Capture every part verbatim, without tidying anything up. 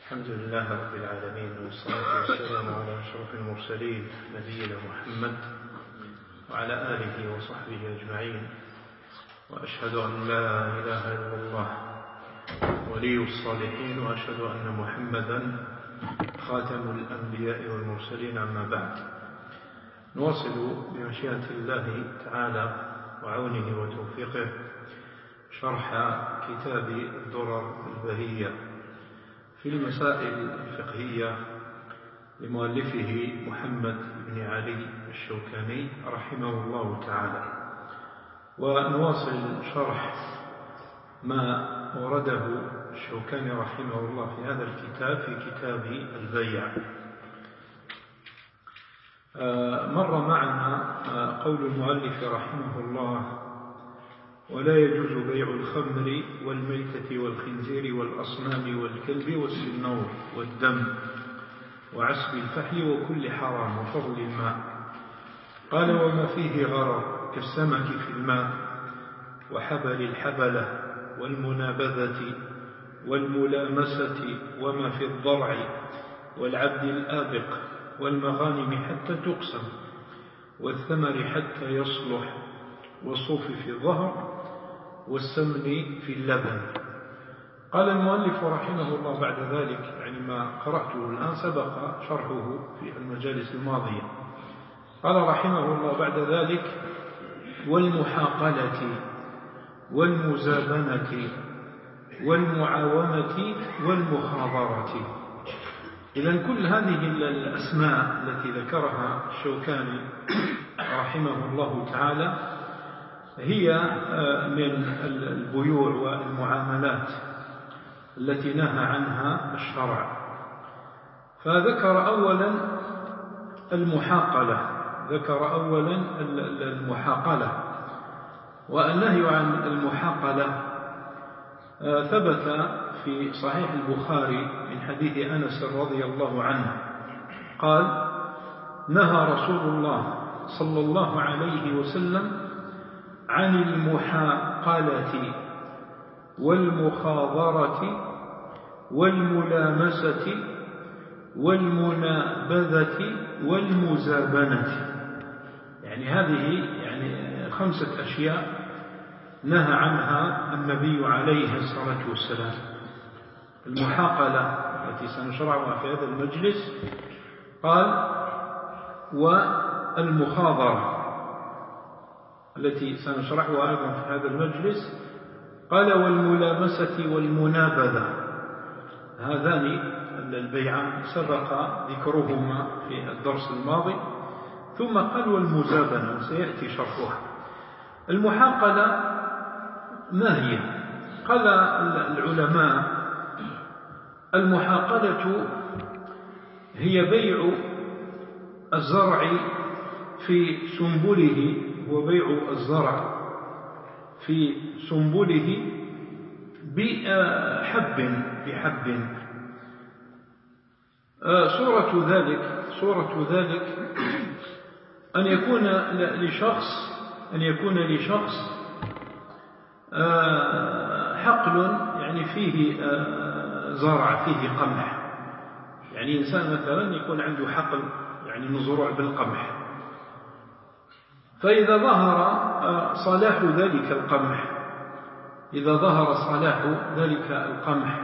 الحمد لله رب العالمين، والصلاة والسلام على أشرف المرسلين نبينا محمد وعلى آله وصحبه أجمعين. وأشهد أن لا إله إلا الله ولي الصالحين، وأشهد أن محمدا خاتم الأنبياء والمرسلين. أما بعد، نواصل بمشيئة الله تعالى وعونه وتوفيقه شرح كتاب الدرر البهية في المسائل الفقهية لمؤلفه محمد بن علي الشوكاني رحمه الله تعالى. ونواصل شرح ما ورده الشوكاني رحمه الله في هذا الكتاب في كتاب البيع. مر معنا قول المؤلف رحمه الله: ولا يجوز بيع الخمر والميتة والخنزير والأصنام والكلب والسنور والدم وعسب الفحل وكل حرام وفضل الماء. قال: وما فيه غرر كالسمك في الماء وحبل الحبلة والمنابذة والملامسة وما في الضرع والعبد الآبق والمغانم حتى تقسم والثمر حتى يصلح والصوف في الظهر والسمن في اللبن. قال المؤلف رحمه الله بعد ذلك، يعني ما قرأته الآن سبق شرحه في المجالس الماضية. قال رحمه الله بعد ذلك: والمحاقلة والمزابنة والمعاومة والمخاضرة. إذن كل هذه الأسماء التي ذكرها الشوكاني رحمه الله تعالى هي من البيوع والمعاملات التي نهى عنها الشرع. فذكر أولا المحاقلة ذكر أولا المحاقلة والنهي عن المحاقلة ثبت في صحيح البخاري من حديث أنس رضي الله عنه قال: نهى رسول الله صلى الله عليه وسلم عن المحاقلة والمخاضرة والملامسة والمنابذة والمزابنة. يعني هذه يعني خمسة أشياء نهى عنها النبي عليه الصلاة والسلام. المحاقلة التي سنشرعها في هذا المجلس قال، والمخاضرة التي سنشرحها أيضا في هذا المجلس قال، والملامسة والمنابذة. هذان البيعان سبق ذكرهما في الدرس الماضي. ثم قال: والمزابنة، سيأتي شرحها. المحاقلة ما هي؟ قال العلماء: المحاقلة هي بيع الزرع في سنبله، وبيع الزرع في سنبله بحب بحب. صورة ذلك صورة ذلك أن يكون لشخص أن يكون لشخص حقل يعني فيه زرع فيه قمح. يعني إنسان مثلا يكون عنده حقل يعني مزروع بالقمح، فإذا ظهر صلاح ذلك القمح إذا ظهر صلاح ذلك القمح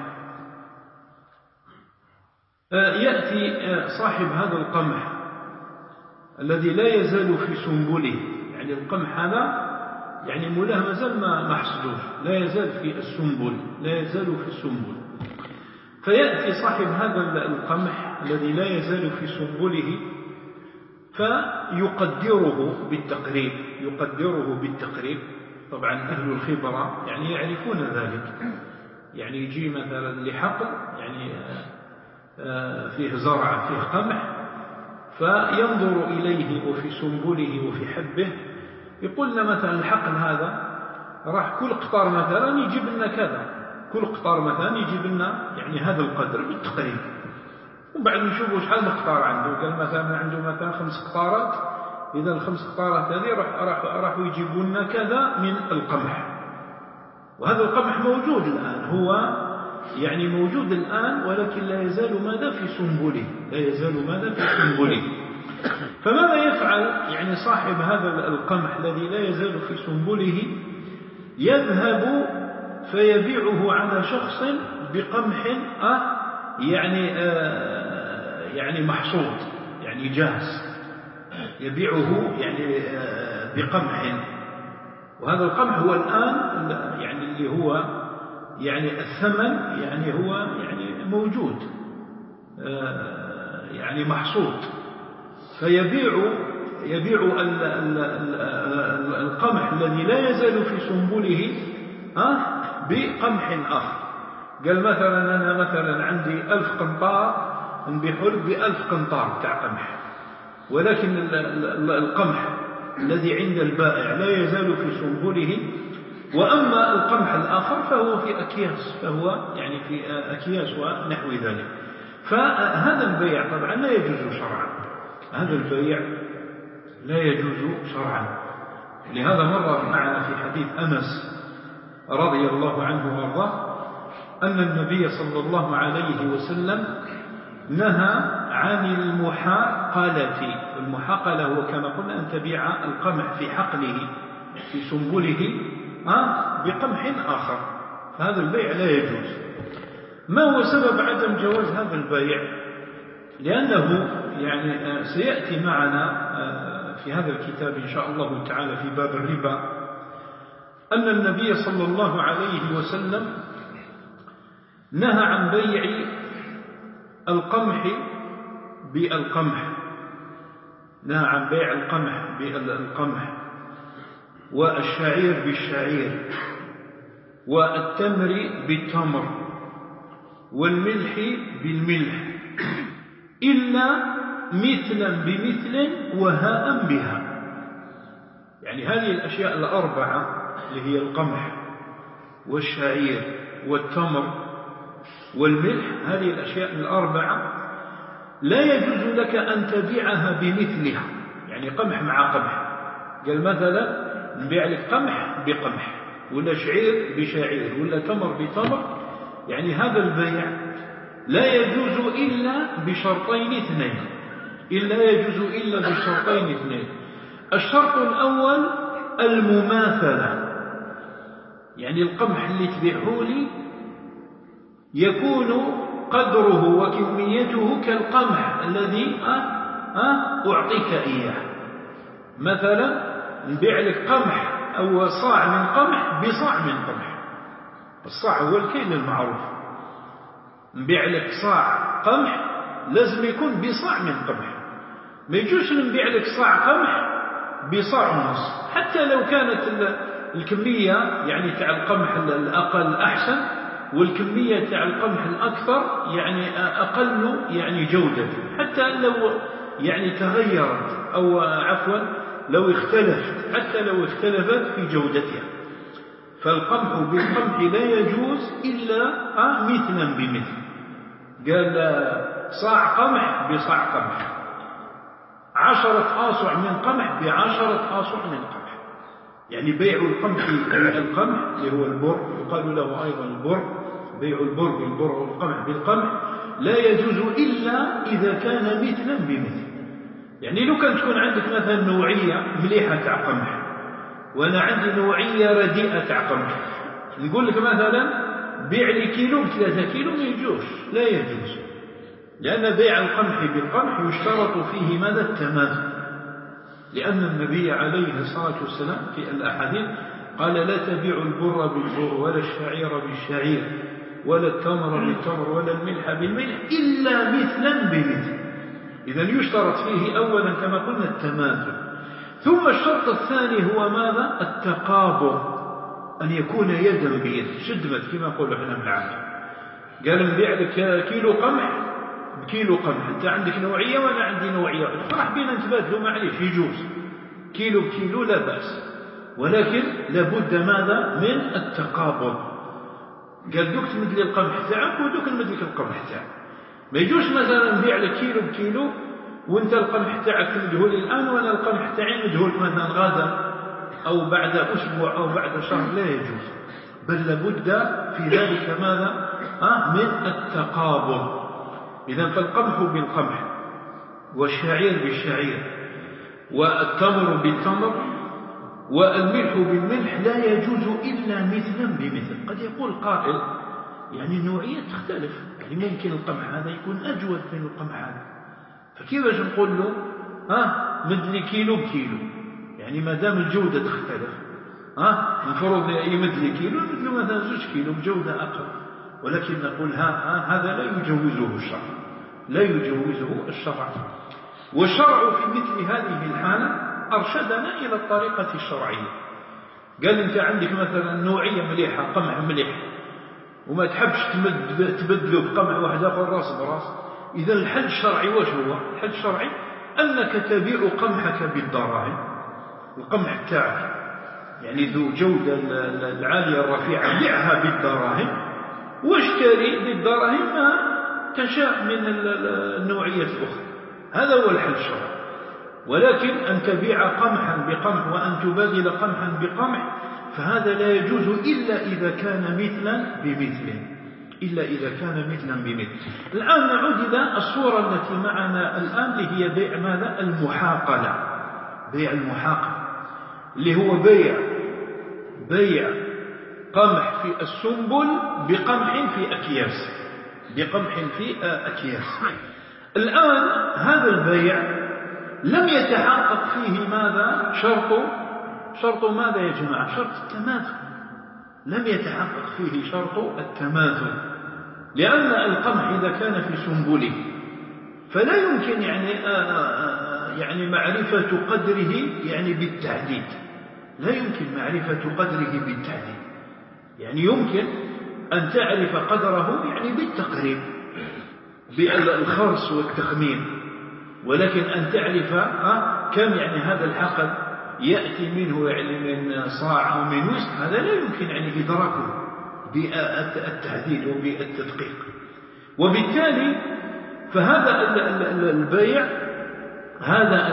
يأتي صاحب هذا القمح الذي لا يزال في سنبله، يعني القمح هذا يعني مولاه مازال ما محصدوش، لا يزال في السنبل لا يزال في السنبل فيأتي صاحب هذا القمح الذي لا يزال في سنبله فيقدره بالتقريب يقدره بالتقريب. طبعا أهل الخبرة يعني يعرفون ذلك. يعني يجي مثلا لحقل يعني فيه زرع فيه قمح، فينظر إليه وفي سنبله وفي حبه، يقول لنا مثلا الحقل هذا راح كل قطار مثلا يجيب لنا كذا، كل قطار مثلا يجيب لنا يعني هذا القدر بالتقريب. وبعد نشوفوا شحال من قطار عنده. قال مثلا عنده مثلا خمس قطارات، إذا الخمس قطارات هذه راح راح راحوا يجيبوا لنا كذا من القمح. وهذا القمح موجود الآن، هو يعني موجود الآن، ولكن لا يزال ماذا في سنبله، لا يزال ماذا في سنبله. فماذا يفعل يعني صاحب هذا القمح الذي لا يزال في سنبله؟ يذهب فيبيعه على شخص بقمح آه يعني آه يعني محصود، يعني جاهز، يبيعه يعني آه بقمح. وهذا القمح هو الآن يعني اللي هو يعني الثمن يعني هو يعني موجود آه يعني محصود، فيبيع يبيع القمح الذي لا يزال في سنبله آه بقمح آخر. قال مثلا أنا مثلا عندي ألف قنطار نبيعه بألف قنطار بتاع قمح، ولكن القمح الذي عند البائع لا يزال في سنبله. وأما القمح الآخر فهو في أكياس، فهو يعني في أكياس ونحو ذلك. فهذا البيع طبعا لا يجوز شرعا، هذا البيع لا يجوز شرعا. لهذا مر معنا في حديث أنس رضي الله عنه وارضاه أن النبي صلى الله عليه وسلم نهى عن المحاقلة. المحاقلة هو كما قلنا أن تبيع القمح في حقله في سنبله آه بقمح آخر، فهذا البيع لا يجوز. ما هو سبب عدم جواز هذا البيع؟ لأنه يعني سيأتي معنا في هذا الكتاب إن شاء الله تعالى في باب الربا أن النبي صلى الله عليه وسلم نهى عن بيع القمح بالقمح، نهى عن بيع القمح بالقمح، والشعير بالشعير، والتمر بالتمر، والملح بالملح، إلا مثلا بمثل وهاء بها. يعني هذه الأشياء الأربعة اللي هي القمح والشعير والتمر والملح، هذه الأشياء الأربعة لا يجوز لك أن تبيعها بمثلها، يعني قمح مع قمح. قال مثلا نبيع لك قمح بقمح، ولا شعير بشعير، ولا تمر بتمر، يعني هذا البيع لا يجوز إلا بشرطين اثنين، إلا يجوز إلا بشرطين اثنين. الشرط الأول المماثلة، يعني القمح اللي تبيعه لي يكون قدره وكميته كالقمح الذي أعطيك إياه. مثلا نبيع لك قمح أو صاع من قمح بصاع من قمح، الصاع هو الكيل المعروف، نبيع لك صاع قمح لازم يكون بصاع من قمح، ما يجوش نبيع لك صاع قمح بصاع ونص، حتى لو كانت الكمية يعني تاع القمح الأقل أحسن والكمية تاع القمح الأكثر يعني أقل يعني جودة، حتى لو يعني تغيرت أو عفوا لو اختلفت، حتى لو اختلفت في جودتها. فالقمح بالقمح لا يجوز إلا مثلا بمثل. قال صاع قمح بصاع قمح، عشرة آصع من قمح بعشرة آصع من قمح، يعني بيع القمح بالقمح اللي هو البر، يقال له أيضا البر، بيع البر بالبر والقمح بالقمح لا يجوز إلا إذا كان مثلا بمثل. يعني لو كان تكون عندك مثلا نوعية مليحة تاع قمح وأنا عندي نوعية رديئة تاع قمح، نقول لك مثلا بيع لي كيلو بثلاثة كيلو، ما يجوز، لا يجوز، لأن بيع القمح بالقمح يشترط فيه ماذا؟ التماثل، لأن النبي عليه الصلاة والسلام في الأحاديث قال لا تبيع البر بالبر ولا الشعير بالشعير ولا التمر بالتمر ولا الملح بالملح إلا مثلا بمثل. إذا يشترط فيه أولا كما قلنا التماثل. ثم الشرط الثاني هو ماذا؟ التقابض، أن يكون يدا بيد، شدمت كما نقول احنا بالعامة. قال نبيع لك كيلو قمح بكيلو قمح، أنت عندك نوعية وأنا عندي نوعية، فرح بينا نتبادلوا، معليش يجوز، كيلو بكيلو لا بأس، ولكن لابد ماذا؟ من التقابض. قال دوك تمد لي القمح تاعك ودوك نمد لك القمح تاعك، ما يجوش مثلا نبيع لك كيلو بكيلو وانت القمح تاعك تمده لي الآن وانا القمح تاعي مده لك مثلا غدا أو بعد أسبوع أو بعد شهر، لا يجوز، بل لابد في ذلك ماذا؟ من التقابض. إذن فالقمح بالقمح والشعير بالشعير والتمر بالتمر والملح بالملح لا يجوز إلا مثلا بمثل. قد يقول قائل يعني النوعية تختلف، يعني ممكن القمح هذا يكون أجود من القمح هذا، فكيفاش نقول له ها مدلي كيلو بكيلو؟ يعني ما دام الجودة تختلف ها المفروض يمدلي كيلو مثل مثلا زوج كيلو بجودة أقل، ولكن نقول ها, ها هذا لا يجوزه الشرع، لا يجوزه الشرع. والشرع في مثل هذه الحالة أرشدنا إلى الطريقة الشرعية. قال أنت عندك مثلا نوعية مليحة قمح مليح وما تحبش تبدله بقمح واحد آخر راس براس، إذا الحل الشرعي واش هو؟ الحل الشرعي أنك تبيع قمحك بالدراهم، القمح تاعك يعني ذو جودة العالية الرفيعة بيعها بالدراهم واشتري بالدراهم ما تشاء من النوعية الأخرى. هذا هو الحل الشرعي. ولكن أن تبيع قمحا بقمح وأن تبادل قمحا بقمح فهذا لا يجوز إلا إذا كان مثلا بمثل، إلا إذا كان مثلا بمثل. الآن نعود إلى الصورة التي معنا الآن اللي هي بيع ماذا؟ المحاقلة. بيع المحاقلة اللي هو بيع بيع قمح في السنبل بقمح في أكياس، بقمح في أكياس. الآن هذا البيع لم يتحقق فيه ماذا؟ شرط شرط ماذا يا جماعة؟ شرط التماثل. لم يتحقق فيه شرط التماثل، لأن القمح إذا كان في سنبله فلا يمكن يعني آآ يعني معرفة قدره يعني بالتحديد، لا يمكن معرفة قدره بالتحديد. يعني يمكن أن تعرف قدره يعني بالتقريب بالخرص والتخمين، ولكن أن تعرف كم يعني هذا الحقل يأتي منه يعني من صاع أو من وسط، هذا لا يمكن يعني إدراكه بالتحديد وبالتدقيق. وبالتالي فهذا البيع هذا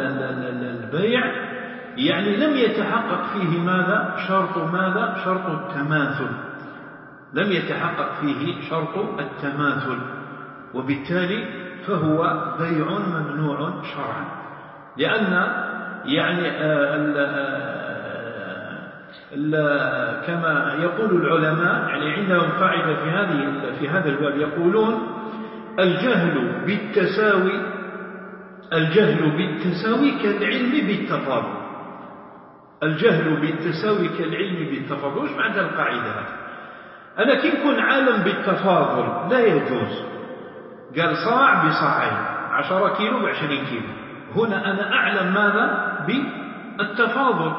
البيع يعني لم يتحقق فيه ماذا؟ شرط ماذا؟ شرط التماثل، لم يتحقق فيه شرط التماثل، وبالتالي فهو بيع ممنوع شرعا. لأن يعني ال ال كما يقول العلماء يعني عندهم قاعدة في هذه في هذا الباب يقولون الجهل بالتساوي الجهل بالتساوي كالعلم بالتفاضل. الجهل بالتساوي كالعلم بالتفاضل. وش معنى القاعدة هذه؟ أنا كي نكون عالم بالتفاضل لا يجوز. قال صاع بصاعين، عشرة كيلو بعشرين كيلو، هنا أنا أعلم ماذا؟ بالتفاضل،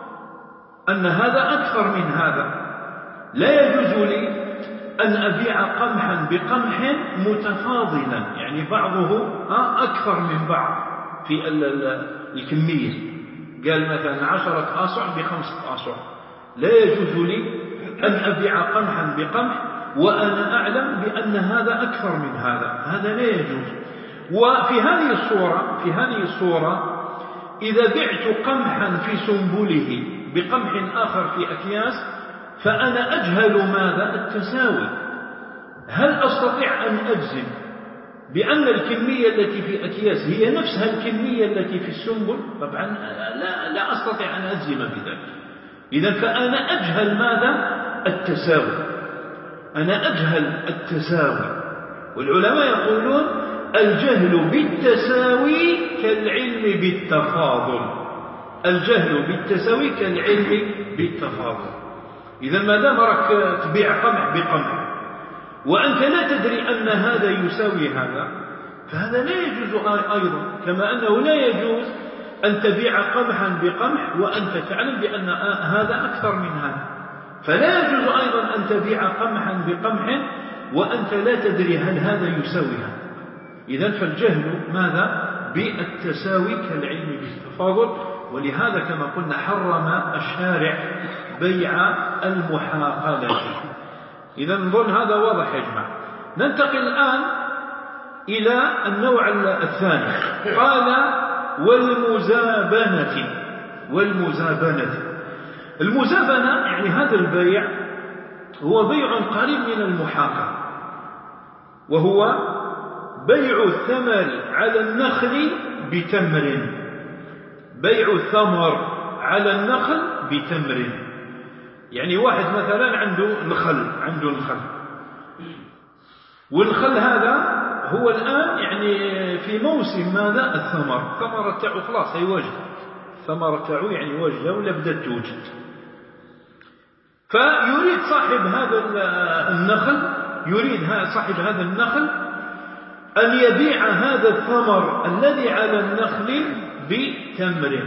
أن هذا أكثر من هذا. لا يجوز لي أن أبيع قمحا بقمح متفاضلا، يعني بعضه أكثر من بعض في الكمية. قال مثلا عشرة آصع بخمسة آصع، لا يجوز لي أن أبيع قمحا بقمح وأنا أعلم بأن هذا أكثر من هذا، هذا لا يجوز. وفي هذه الصورة في هذه الصورة إذا بعت قمحا في سنبله بقمح آخر في أكياس فأنا أجهل ماذا؟ التساوي. هل أستطيع أن أجزم بأن الكمية التي في أكياس هي نفسها الكمية التي في السنبل؟ طبعا لا, لا أستطيع أن أجزم بذلك. إذن فأنا أجهل ماذا؟ التساوي، أنا أجهل التساوي. والعلماء يقولون الجهل بالتساوي كالعلم بالتفاضل، الجهل بالتساوي كالعلم بالتفاضل. إذا ما دام راك تبيع قمح بقمح وأنت لا تدري أن هذا يساوي هذا فهذا لا يجوز أيضا، كما أنه لا يجوز أن تبيع قمحا بقمح وأنت تعلم بأن هذا أكثر من هذا، فلا يجوز أيضا أن تبيع قمحا بقمح وأنت لا تدري هل هذا يساوي هذا. إذن فالجهل ماذا؟ بالتساوي كالعلم بالتفاضل. ولهذا كما قلنا حرم الشارع بيع المحاقلة. إذا نظن هذا واضح يا جماعة. ننتقل الآن إلى النوع الثاني، قال والمزابنة. والمزابنة المزابنة يعني هذا البيع هو بيع قريب من المحاقلة. وهو بيع الثمر على النخل بتمر، بيع الثمر على النخل بتمر. يعني واحد مثلا عنده نخل، عنده نخل، والنخل هذا هو الآن يعني في موسم ماذا؟ الثمر، الثمرة تاعو خلاص هي واجد، الثمرة تاعو يعني واجدة ولا بدأت توجد. فيريد صاحب هذا النخل، يريد صاحب هذا النخل أن يبيع هذا الثمر الذي على النخل بتمر،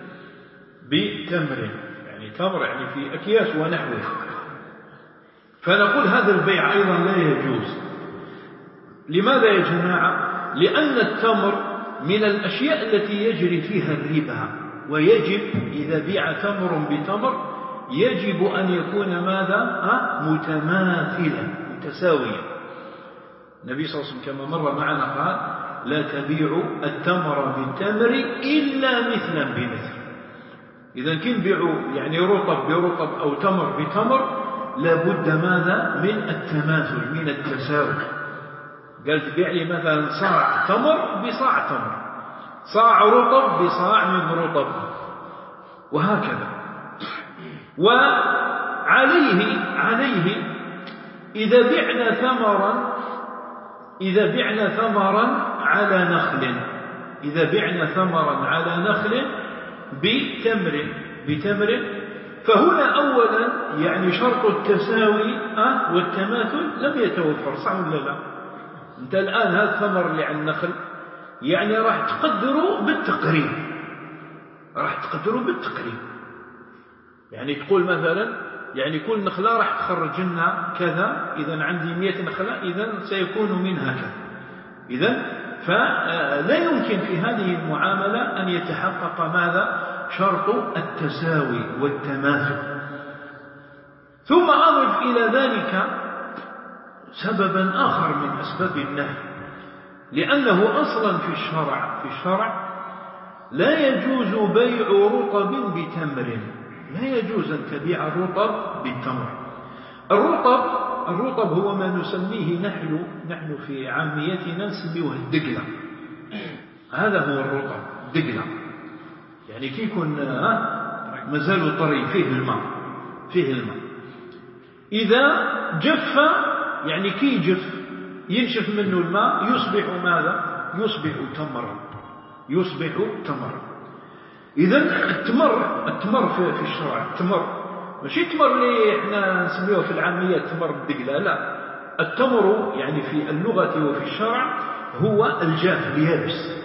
بتمر يعني تمر يعني في أكياس ونحوه. فنقول هذا البيع أيضا لا يجوز. لماذا يا جماعة؟ لأن التمر من الأشياء التي يجري فيها الربا، ويجب إذا بيع تمر بتمر يجب أن يكون ماذا؟ أه؟ متماثلا متساويا. النبي صلى الله عليه وسلم كما مر معنا قال لا تبيعوا التمر بالتمر إلا مثلا بمثل. إذا كان بيعوا يعني رطب برطب أو تمر بتمر لابد ماذا؟ من التماثل، من التساوي. قال تبيع لي مثلا صاع تمر بصاع تمر، صاع رطب بصاع من رطب، وهكذا. وعليه عليه إذا بعنا ثمرا إذا بعنا ثمرا على نخل إذا بعنا ثمرا على نخل بتمر بتمر فهنا أولا يعني شرط التساوي أه والتماثل لم يتوفر، صح ولا لا؟ أنت الآن هذا الثمر اللي على النخل يعني راح تقدره بالتقريب، راح تقدره بالتقريب. يعني تقول مثلا يعني كل نخلة راح تخرج لنا كذا، إذا عندي مئة نخلة إذا سيكون منها كذا. إذا فلا يمكن في هذه المعاملة أن يتحقق ماذا؟ شرط التساوي والتماثل. ثم أضف إلى ذلك سببا آخر من أسباب النهي، لأنه أصلا في الشرع في الشرع لا يجوز بيع رطب بتمر، لا يجوز أن تبيع الرطب بالتمر. الرطب الرطب هو ما نسميه نحن نحن في عاميتنا نسميه الدقلة. هذا هو الرطب، الدقلة يعني كي يكون مازال طري فيه الماء فيه الماء إذا جف يعني كي يجف ينشف منه الماء يصبح ماذا؟ يصبح تمرا، يصبح تمرا. إذا التمر التمر في, في الشرع التمر ماشي التمر اللي احنا نسميه في العامية تمر الدقلة، لا، التمر يعني في اللغة وفي الشرع هو الجاف اليابس،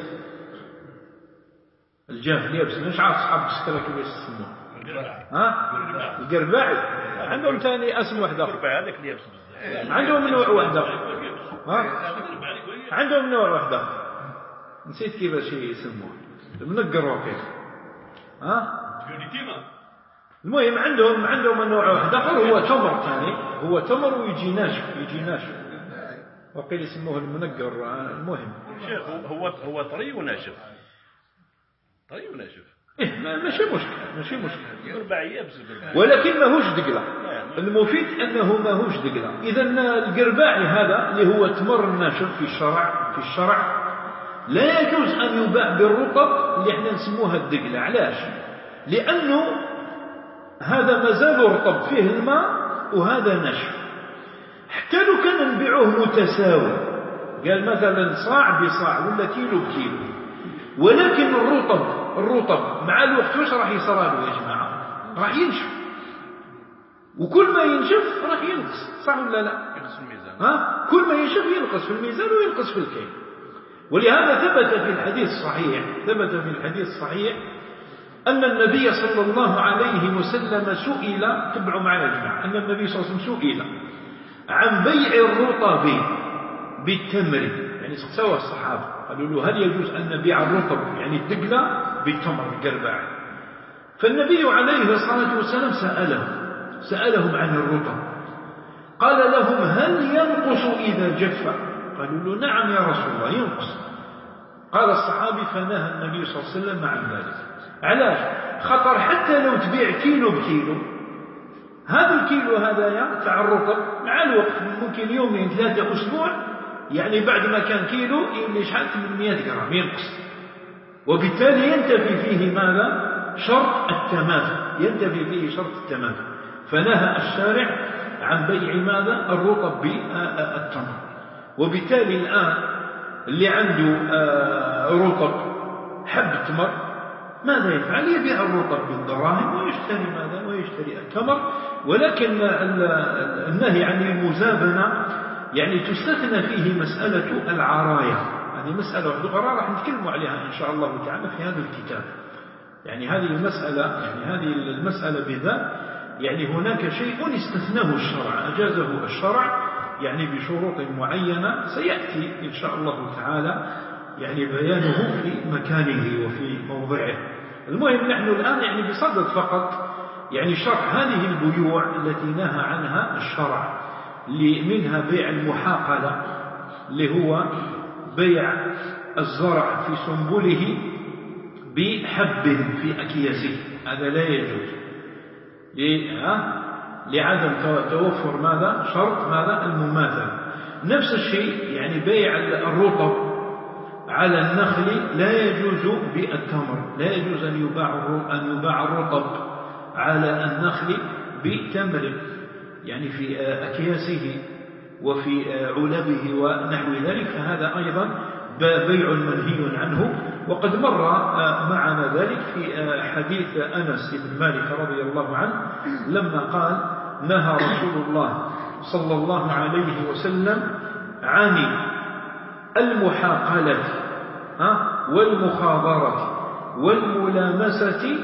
الجاف اليابس. مش عارف أصحاب السكرة كيف يسموه، ها؟ القرباعي. عندهم ثاني اسم واحد آخر، هذاك اليابس عندهم نوع واحد آخر، ها؟ عندهم نوع واحد آخر نسيت كيفاش يسموه، منقر وكيف، ها؟ المهم عندهم عندهم نوع واحد آخر هو تمر ثاني، هو تمر ويجي ناشف، يجي ناشف وقيل يسموه المنقر. المهم شيخ هو هو طري وناشف، طري وناشف إيه ماشي مشكلة ماشي مشكلة قرباعي يابس، ولكن ماهوش دقلة. المفيد أنه ماهوش دقلة. إذا القرباعي هذا اللي هو التمر الناشف في الشرع في الشرع لا يجوز أن يباع بالرطب اللي احنا نسموها الدقلة. علاش؟ لأنه هذا مازال رطب فيه الماء وهذا ناشف. حتى لو كان نبيعوه متساوي، قال مثلا صاع بصاع ولا كيلو بكيلو، ولكن الرطب الرطب مع الوقت واش راح يصير له يا جماعة؟ راح ينشف، وكل ما ينشف راح ينقص، صح ولا لا؟ ينقص الميزان، ها؟ كل ما ينشف ينقص في الميزان وينقص في الكيل. ولهذا ثبت في الحديث الصحيح ثبت في الحديث الصحيح أن النبي صلى الله عليه وسلم سئل، تبعوا معنا يا جماعة، أن النبي صلى الله عليه وسلم سئل عن بيع الرطب بالتمر، يعني سوى الصحابة قالوا له هل يجوز أن نبيع الرطب يعني الدقلة بالتمر القرباعي؟ فالنبي عليه الصلاة والسلام سألهم سألهم عن الرطب، قال لهم هل ينقص إذا جف؟ قالوا له نعم يا رسول الله ينقص. قال الصحابي فنهى النبي صلى الله عليه وسلم عن ذلك. علاش؟ خطر حتى لو تبيع كيلو بكيلو، هذا الكيلو هذا تاع الرطب مع الوقت ممكن يومين ثلاثة أسبوع يعني بعد ما كان كيلو يولي شحال ثمانمائة غرام ينقص، وبالتالي ينتفي فيه ماذا؟ شرط التماثل، ينتفي فيه شرط التماثل. فنهى الشارع عن بيع ماذا؟ الرطب بالتمر. وبالتالي الآن اللي عنده رطب حب تمر ماذا يفعل؟ يبيع الرطب بالدراهم ويشتري ماذا؟ ويشتري التمر. ولكن النهي عن المزابنة يعني تستثنى فيه مسألة العراية، هذه مسألة أخرى راح نتكلم عليها إن شاء الله تعالى في هذا الكتاب. يعني هذه المسألة يعني هذه المسألة بذات يعني هناك شيء استثناه الشرع، أجازه الشرع يعني بشروط معينة سيأتي إن شاء الله تعالى يعني بيانه في مكانه وفي موضعه. المهم نحن الآن يعني بصدد فقط يعني شرح هذه البيوع التي نهى عنها الشرع، منها بيع المحاقلة اللي هو بيع الزرع في سنبله بحب في أكياسه، هذا لا يجوز لعدم توفر ماذا؟ شرط ماذا؟ المماثل. نفس الشيء يعني بيع الرطب على النخل لا يجوز بالتمر، لا يجوز أن يباع أن يباع الرطب على النخل بتمر يعني في أكياسه وفي علبه ونحو ذلك، فهذا أيضا بيع منهي عنه. وقد مر معنا ذلك في حديث أنس بن مالك رضي الله عنه لما قال نهى رسول الله صلى الله عليه وسلم عن المحاقلة والمخاضرة والملامسة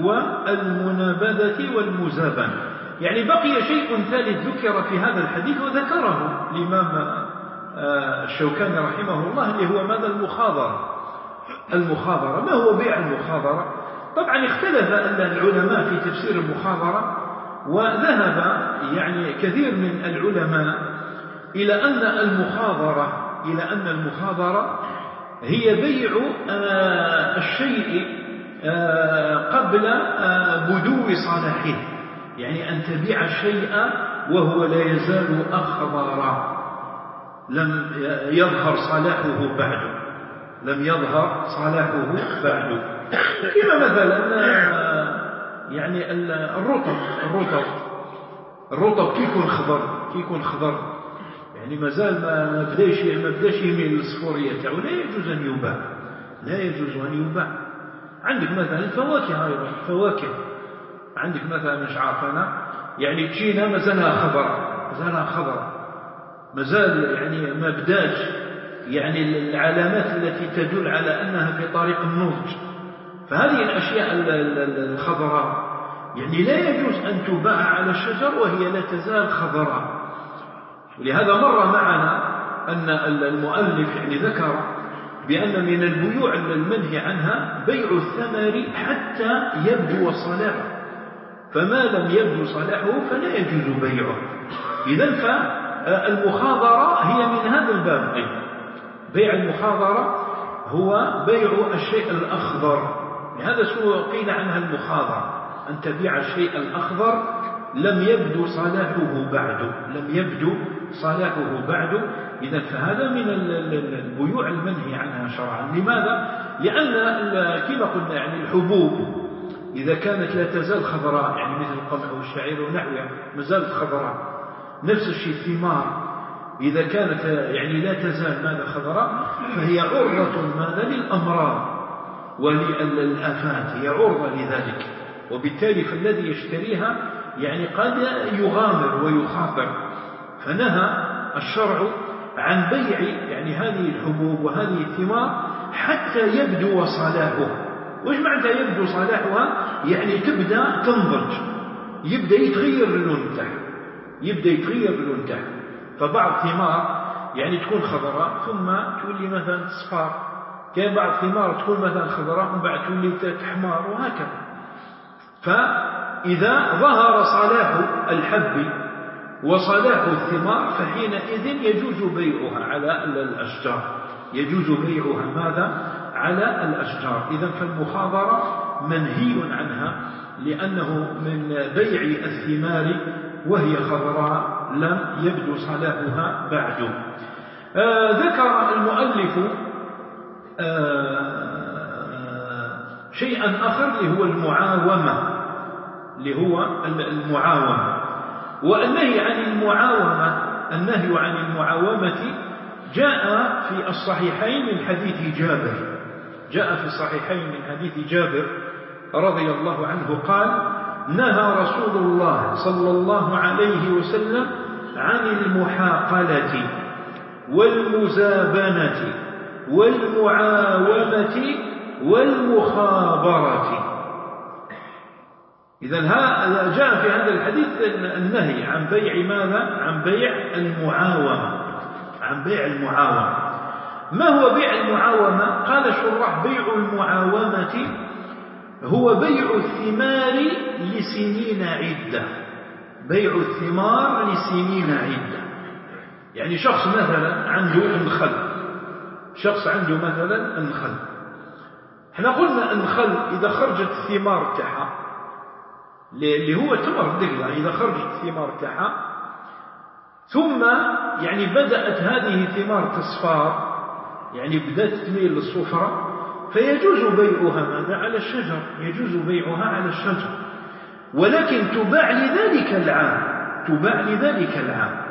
والمنابذة والمزابنة. يعني بقي شيء ثالث ذكر في هذا الحديث وذكره الإمام الشوكاني رحمه الله اللي هو ماذا؟ المخاضرة. المخاضرة ما هو بيع المخاضرة؟ طبعا اختلف العلماء في تفسير المخاضرة، وذهب يعني كثير من العلماء إلى أن المخاضرة إلى أن المخاضرة هي بيع الشيء قبل بدو صلاحه، يعني أن تبيع الشيء وهو لا يزال أخضرا لم يظهر صلاحه بعد، لم يظهر صلاحه بعد. كما مثلا يعني الرطب الرطب الرطب كي يكون خضر كي يكون خضر يعني مازال ما بداش ما بداش يميل للصفوريه تاعو، لا يجوز ان يباع، لا يجوز ان يباع. عندك مثلا الفواكه ايضا، فواكه عندك مثلا مش عارف انا يعني تجينا مازالها خضر مازالها خضر مازال يعني ما بداش يعني العلامات التي تدل على أنها في طريق النضج. فهذه الأشياء الخضراء يعني لا يجوز أن تباع على الشجر وهي لا تزال خضراء. ولهذا مر معنا أن المؤلف يعني ذكر بأن من البيوع المنهي عنها بيع الثمر حتى يبدو صلاحه، فما لم يبدو صلاحه فلا يجوز بيعه. إذن فالمخاضرة هي من هذا الباب أيضا. بيع المخاضرة هو بيع الشيء الأخضر، لهذا قيل عنها المخاضرة، أن تبيع الشيء الأخضر لم يبدو صلاحه بعد لم يبدو صلاحه بعد. إذا فهذا من البيوع المنهي عنها شرعا. لماذا؟ لأن كما قلنا يعني الحبوب إذا كانت لا تزال خضراء يعني مثل القمح والشعير ونحوها ما زالت خضراء، نفس الشيء الثمار إذا كانت يعني لا تزال ماذا خضراء فهي عرضة ماذا للأمراض وللآفات، هي عرضة لذلك. وبالتالي فالذي يشتريها يعني قد يغامر ويخاطر. فنهى الشرع عن بيع يعني هذه الحبوب وهذه الثمار حتى يبدو صلاحه. وش معنى يبدو صلاحها؟ يعني تبدأ تنضج، يبدأ يتغير اللون تاعها، يبدأ يتغير اللون تاعها. فبعض ثمار يعني تكون خضراء ثم تولي مثلا تصفار، كاين بعض ثمار تكون مثلا خضراء ومن بعد تولي تحمار وهكذا. فإذا ظهر صلاح الحب وصلاح الثمار فحينئذ يجوز بيعها على الأشجار، يجوز بيعها ماذا؟ على الأشجار. إذن فالمخاضرة منهي عنها لأنه من بيع الثمار وهي خضراء لم يبدو صلاحها بعد. آه ذكر المؤلف آه شيئا آخر اللي هو المعاومة، اللي هو المعاومة. والنهي عن المعاومة النهي عن المعاومة جاء في الصحيحين من حديث جابر، جاء في الصحيحين من حديث جابر رضي الله عنه قال: نهى رسول الله صلى الله عليه وسلم عن المحاقلة والمزابنة والمعاومة والمخابرة. إذن هذا جاء في هذا الحديث النهي عن بيع ماذا؟ عن بيع المعاومة، عن بيع المعاومة. ما هو بيع المعاومة؟ قال شرح: بيع المعاومة هو بيع الثمار لسنين عدة، بيع الثمار لسنين عدة. يعني شخص مثلا عنده النخل، شخص عنده مثلا النخل، احنا قلنا النخل إذا خرجت الثمار تاعها اللي هو تمر الدقلة، إذا خرجت الثمار تاعها ثم يعني بدأت هذه الثمار تصفار، يعني بدأت تميل للصفرة، فيجوز بيعها ماذا؟ على الشجر، يجوز بيعها على الشجر، ولكن تباع لذلك العام، تباع لذلك العام،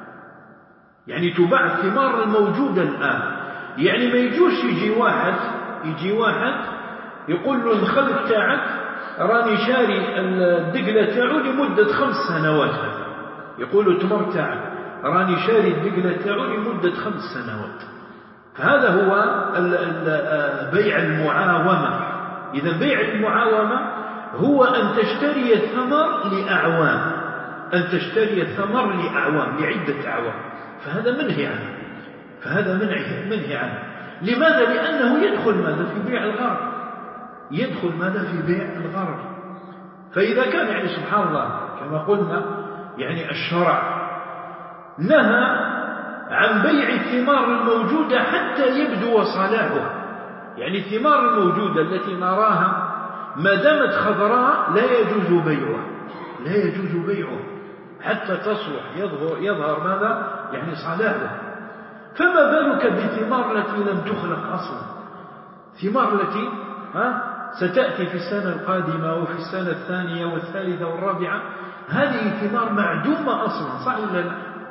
يعني تباع الثمار الموجودة الآن. يعني ما يجوش يجي واحد يجي واحد يقول له النخل تاعك راني شاري الدقلة تاعو لمدة خمس سنوات، يقول له التمر تاعك راني شاري الدقلة تاعو لمدة خمس سنوات. فهذا هو بيع المعاومة. إذا بيع المعاومة هو أن تشتري الثمر لأعوام، أن تشتري الثمر لأعوام، لعدة أعوام، فهذا منهي عنه، فهذا منهي منهي عنه. لماذا؟ لأنه يدخل ماذا؟ في بيع الغرر، يدخل ماذا؟ في بيع الغرر. فإذا كان يعني سبحان الله كما قلنا يعني الشرع نهى عن بيع الثمار الموجودة حتى يبدو صلاحها، يعني الثمار الموجودة التي نراها ما دامت خضراء لا يجوز بيعها، لا يجوز بيعها حتى تصلح، يظهر, يظهر ماذا؟ يعني صلاحها. فما بالك بالثمار التي لم تخلق أصلا، ثمار التي ها ستأتي في السنة القادمة وفي السنة الثانية والثالثة والرابعة، هذه ثمار معدومة أصلا، صح ولا لا؟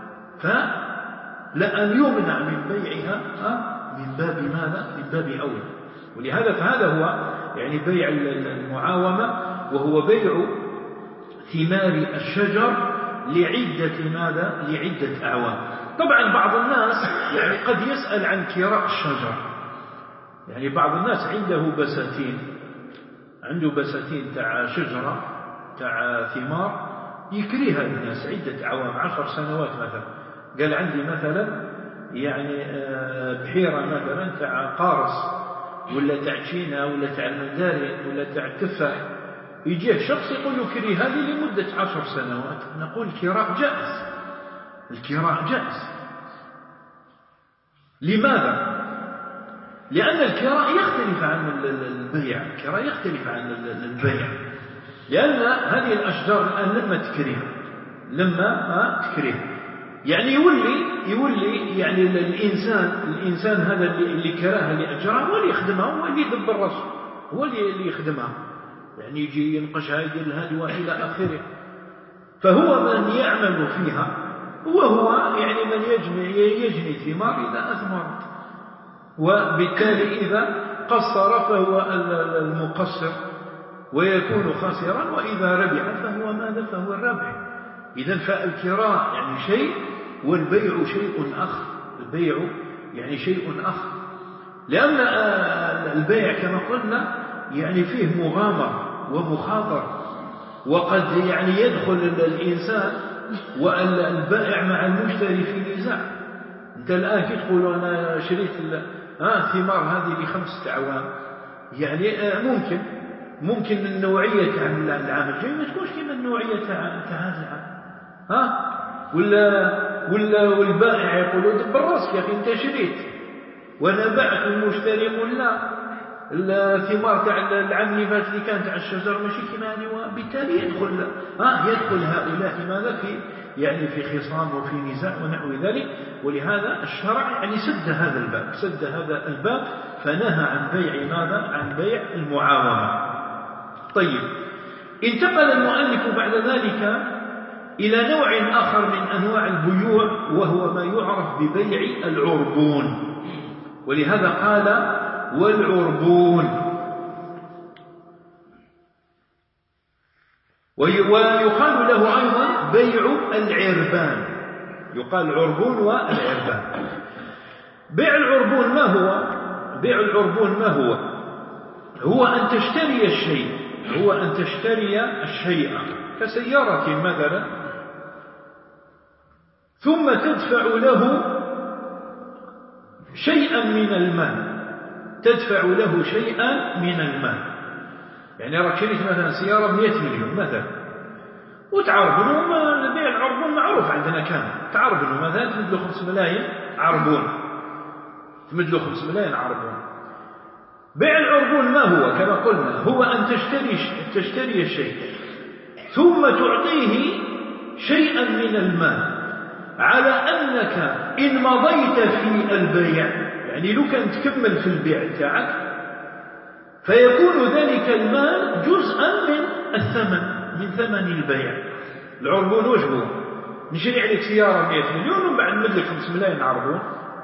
فلأن يمنع من بيعها من باب ماذا؟ من باب أولى. ولهذا فهذا هو يعني بيع المعاومة، وهو بيع ثمار الشجر لعدة ماذا؟ لعدة أعوام. طبعا بعض الناس يعني قد يسأل عن كراء الشجر، يعني بعض الناس عنده بساتين، عنده بساتين تاع شجرة تاع ثمار يكريها الناس عدة أعوام، عشر سنوات مثلا. قال عندي مثلا يعني بحيرة مثلا تاع قارص ولا تاع تشينا ولا تاع المندارين ولا تاع التفاح، يجيه شخص يقول له كري هذه لمدة عشر سنوات، نقول الكراء جائز، الكراء جائز. لماذا؟ لأن الكراء يختلف عن البيع، الكراء يختلف عن البيع، لأن هذه الأشجار الآن لما تكريها لما تكريها يعني يولي يولي يعني الإنسان الإنسان هذا اللي كراها لأجرها هو اللي يخدمها، هو اللي يدبر راسه، هو اللي يخدمها، يعني يجي ينقشها يدير الهدوى إلى آخره. فهو من يعمل فيها وهو يعني من يجني يجني الثمار إذا أثمرت، وبالتالي إذا قصر فهو المقصر ويكون خاسرا، وإذا ربح فهو ماذا؟ فهو الربح. إذن فالكراء يعني شيء والبيع شيء آخر، البيع يعني شيء آخر، لأن البيع كما قلنا يعني فيه مغامرة ومخاطرة، وقد يعني يدخل الإنسان والبائع مع المشتري في نزاع. أنت الآن كي تقول أنا شريت الثمار هذه لخمسة أعوام، يعني ممكن ممكن النوعية تاع العام الجاي ما تكونش كما النوعية تاع هذا العام، ها ولا ولا والبائع يقول دبر راسك يا أخي أنت شريت، وأنا بعت المشتري يقول لا الثمار تاع العام اللي فات اللي كانت على الشجر ماشي كما هذه، وبالتالي يدخل اه يدخل هؤلاء ماذا في يعني في خصام وفي نزاع ونحو ذلك. ولهذا الشرع يعني سد هذا الباب، سد هذا الباب فنهى عن بيع ماذا؟ عن بيع المعاومة. طيب، انتقل المؤلف بعد ذلك إلى نوع آخر من أنواع البيوع، وهو ما يعرف ببيع العربون. ولهذا قال والعربون. ويقال له أيضا بيع العربان، يقال العربون والعربان. بيع العربون ما هو؟ بيع العربون ما هو؟ هو أن تشتري الشيء، هو أن تشتري الشيء كسيارة مثلا، ثم تدفع له شيئا من المال، تدفع له شيئا من المال. يعني راك شريت مثلا سيارة بمئة مليون مثلا، وتعربون، بيع العربون معروف عندنا كان تعربون مثلا تمد له خمس ملايين عربون، تمد له خمس ملايين عربون. بيع العربون ما هو؟ كما قلنا هو أن تشتري تشتري الشيء ثم تعطيه شيئا من المال، على أنك إن مضيت في البيع، يعني لو كان تكمل في البيع تاعك، فيكون ذلك المال جزءا من الثمن، من ثمن البيع. العربون وش هو؟ نشري عليك سيارة مئة مليون ومن بعد نمد لك خمس ملايين عربون،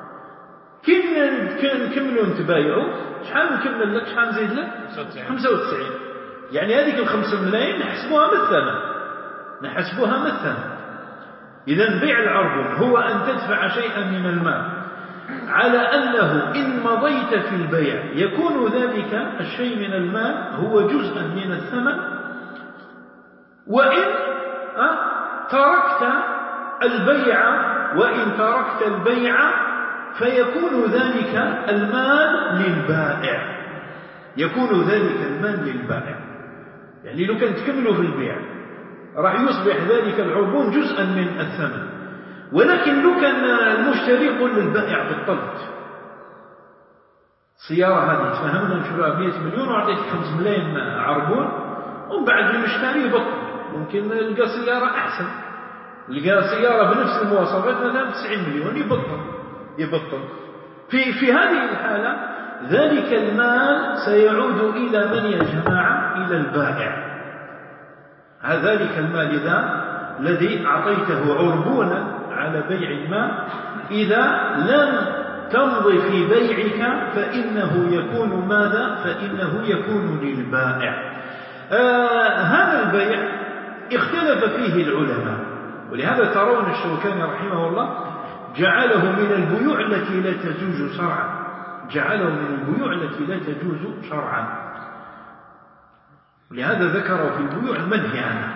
كنا نكملوا نتبايعوا، شحال نكمل لك؟ شحال نزيد لك؟ خمسة وتسعين. يعني هذيك الخمس ملايين نحسبوها من الثمن، نحسبوها من الثمن. إذن بيع العربون هو أن تدفع شيئا من المال على أنه إن مضيت في البيع يكون ذلك الشيء من المال هو جزءا من الثمن، وإن تركت البيع وإن تركت البيع فيكون ذلك المال للبائع، يكون ذلك المال للبائع. يعني لو كان تكملوا في البيع راح يصبح ذلك العربون جزءا من الثمن. ولكن لو كان المشتري يقول للبائع بالطلب السيارة هذه تفهمنا نشروها مئة مليون وأعطيتك خمس ملايين عربون، ومن بعد المشتري يبطل، ممكن نلقى سيارة أحسن، نلقى سيارة بنفس المواصفات مثلا تسعين مليون، يبطل يبطل في في هذه الحالة ذلك المال سيعود إلى من يا جماعة؟ إلى البائع. ذلك المال إذا الذي أعطيته عربونا على بيع المال، إذا لم تمضي في بيعك فإنه يكون ماذا؟ فإنه يكون للبائع. آه هذا البيع اختلف فيه العلماء، ولهذا ترون الشوكاني رحمه الله جعله من البيوع التي لا تجوز شرعا، جعله من البيوع التي لا تجوز شرعا، لهذا ذكروا في البيوع المنهي عنها.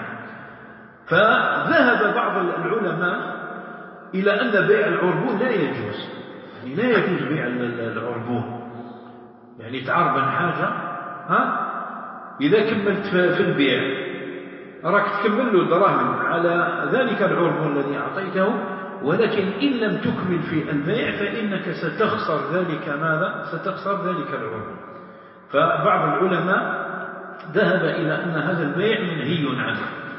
فذهب بعض العلماء إلى أن بيع العربون لا يجوز، يعني لا يجوز بيع العربون، يعني تعربن حاجة، ها إذا كملت في البيع راك تكمل له دراهم على ذلك العربون الذي أعطيته، ولكن إن لم تكمل في البيع فإنك ستخسر ذلك ماذا؟ ستخسر ذلك العربون. فبعض العلماء ذهب إلى أن هذا البيع منهي عنه،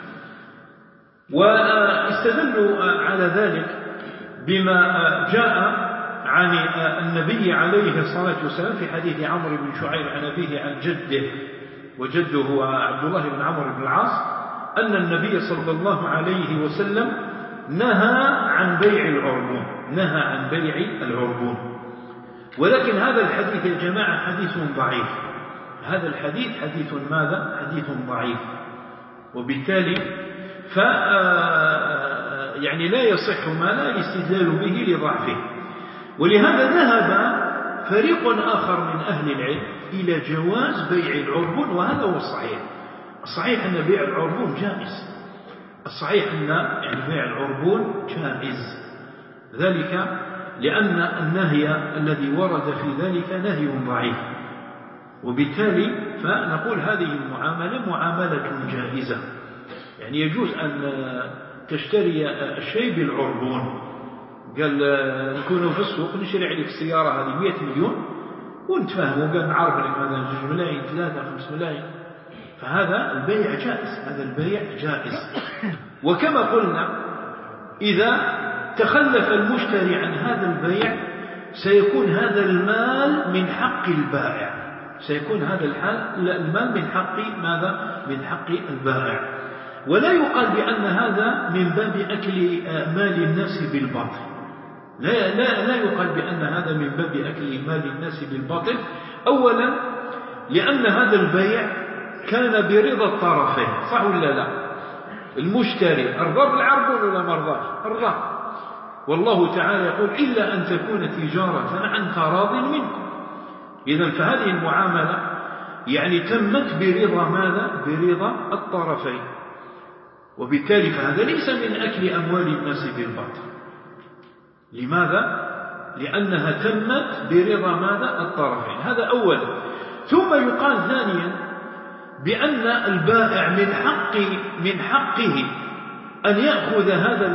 واستدلوا على ذلك بما جاء عن النبي عليه الصلاة والسلام في حديث عمرو بن شعيب عن أبيه عن جده، وجده عبد الله بن عمرو بن العاص، أن النبي صلى الله عليه وسلم نهى عن بيع العربون، نهى عن بيع العربون. ولكن هذا الحديث يا جماعة حديث ضعيف، هذا الحديث حديث ماذا؟ حديث ضعيف، وبالتالي ف يعني لا يصح ما لا الاستدلال به لضعفه. ولهذا ذهب فريق آخر من أهل العلم إلى جواز بيع العربون، وهذا هو الصحيح. الصحيح أن بيع العربون جائز، الصحيح أن يعني بيع العربون جائز، ذلك لأن النهي الذي ورد في ذلك نهي ضعيف، وبالتالي فنقول هذه المعاملة معاملة جائزة، يعني يجوز أن تشتري الشيء بالعربون. قال نكونوا في السوق نشري عليك السيارة هذه مئة مليون ونتفاهموا قال نعرف لك مثلا جوج ملايين ثلاثة خمس ملايين، فهذا البيع جائز، هذا البيع جائز. وكما قلنا إذا تخلف المشتري عن هذا البيع سيكون هذا المال من حق البائع، سيكون هذا المال من حق ماذا؟ من حق البائع. ولا يقال بأن هذا من باب أكل مال الناس بالباطل، لا, لا, لا يقال بأن هذا من باب أكل مال الناس بالباطل. أولا لأن هذا البيع كان برضا الطرفين، صح ولا لا؟ المشتري أرضى بالعرض ولا ما رضاش؟ أرضى. والله تعالى يقول إلا أن تكون تجارة عن تراض منكم. إذن فهذه المعاملة يعني تمت برضا ماذا؟ برضا الطرفين، وبالتالي فهذا ليس من أكل أموال الناس بالباطل. لماذا؟ لأنها تمت برضا ماذا؟ الطرفين. هذا أولا. ثم يقال ثانيا بأن البائع من حق من حقه أن يأخذ هذا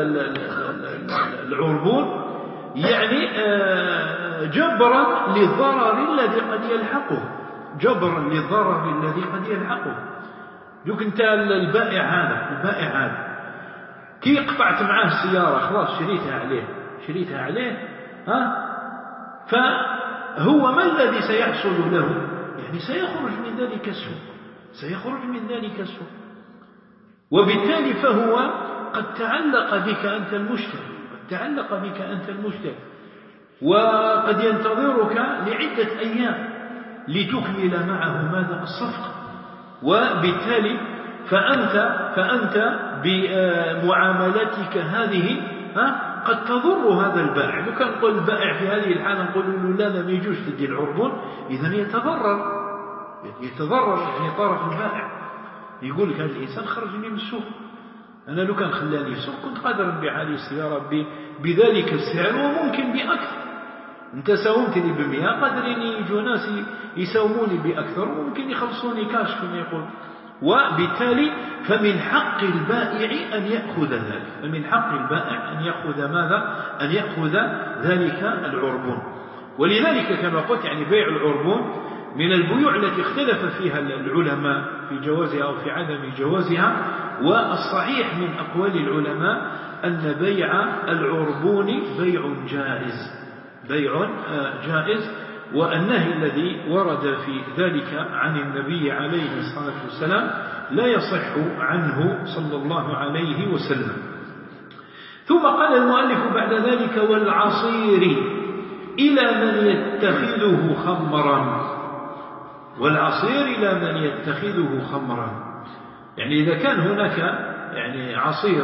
العربون يعني جبرا للضرر الذي قد يلحقه، جبرا للضرر الذي قد يلحقه. دوك انت البائع هذا البائع هذا كي قطعت معاه السيارة خلاص شريتها عليه شريتها عليه ها، فهو ما الذي سيحصل له؟ يعني سيخرج من ذلك السوق، سيخرج من ذلك السوق، وبالتالي فهو قد تعلق بك أنت المشتري، قد تعلق بك أنت المشتري، وقد ينتظرك لعدة أيام لتكمل معه ماذا؟ الصفقة. وبالتالي فأنت فأنت بمعاملتك هذه ها قد تضر هذا البائع. لو كان نقول البائع في هذه الحالة نقول له لا لا ما يجوز تدي العربون، إذن يتضرر يتضرر يعني طرف البائع، يقول لك هذا الإنسان خرجني من السوق، أنا لو كان خلاني السوق كنت قادر نبيع هذه السيارة بذلك السعر وممكن بأكثر. أنت ساومتني بمئة قادرين يجوا ناس يساوموني بأكثر وممكن يخلصوني كاش كما يقول. وبالتالي فمن حق البائع أن يأخذ ذلك، فمن حق البائع أن يأخذ ماذا؟ أن يأخذ ذلك العربون. ولذلك كما قلت يعني بيع العربون من البيوع التي اختلف فيها العلماء في جوازها أو في عدم جوازها، والصحيح من أقوال العلماء أن بيع العربون بيع جائز، بيع جائز، والنهي الذي ورد في ذلك عن النبي عليه الصلاة والسلام لا يصح عنه صلى الله عليه وسلم. ثم قال المؤلف بعد ذلك والعصير إلى من يتخذه خمرا، والعصير إلى من يتخذه خمرا، يعني إذا كان هناك يعني عصير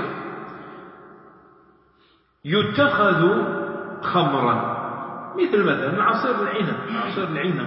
يتخذ خمرا، مثل مثلا عصير العنب، عصير العنب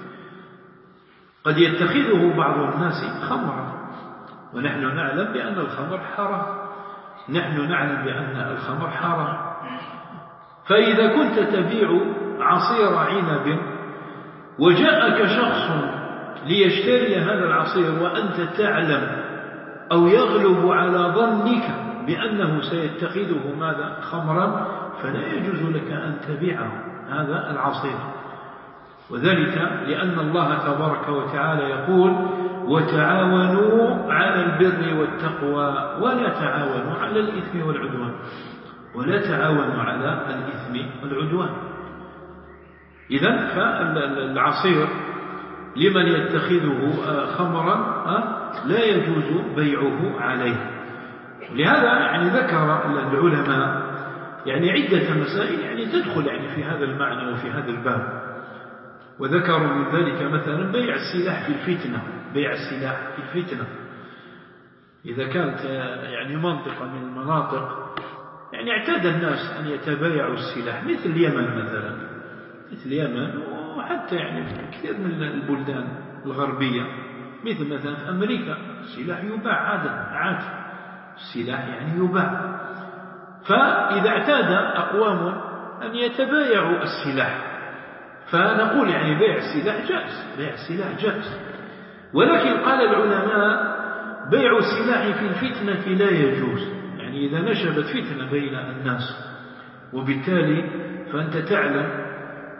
قد يتخذه بعض الناس خمرا، ونحن نعلم بأن الخمر حرام، نحن نعلم بأن الخمر حرام. فإذا كنت تبيع عصير عنب وجاءك شخص ليشتري هذا العصير وأنت تعلم أو يغلب على ظنك بأنه سيتخذه ماذا؟ خمرا، فلا يجوز لك أن تبيعه هذا العصير. وذلك لأن الله تبارك وتعالى يقول وتعاونوا على البر والتقوى ولا تعاونوا على الإثم والعدوان، ولا تعاونوا على الإثم والعدوان. إذن فالعصير لمن يتخذه خمرا لا يجوز بيعه عليه. لهذا يعني ذكر العلماء يعني عدة مسائل يعني تدخل يعني في هذا المعنى وفي هذا الباب، وذكروا من ذلك مثلا بيع السلاح في الفتنة، بيع السلاح في الفتنة إذا كانت يعني منطقة من المناطق يعني اعتاد الناس أن يتبايعوا السلاح، مثل اليمن مثلا، مثل اليمن وحتى يعني كثير من البلدان الغربية، مثل مثلا في أمريكا السلاح يباع عادة عادة، السلاح يعني يباع. فإذا اعتاد أقوام أن يتبايعوا السلاح فنقول يعني بيع السلاح جائز، بيع السلاح جائز. ولكن قال العلماء بيع السلاح في الفتنة لا يجوز، يعني إذا نشبت فتنة بين الناس وبالتالي فأنت تعلم